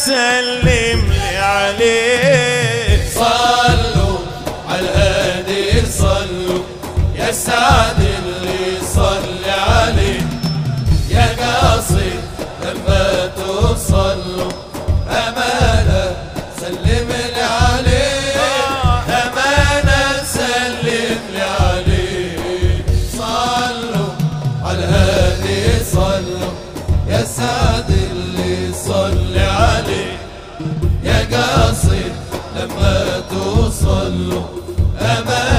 سلم لي عليه. صلوا على الهادي صلوا يا سعد اللي صلي عليه، يا قاصد لما توصلوا أمانة سلم لي عليه، أمانة سلم لي عليه. صلوا على الهادي صلوا يا سعد اللي صلي عليه، يا قاصد لما توصلوا أمانة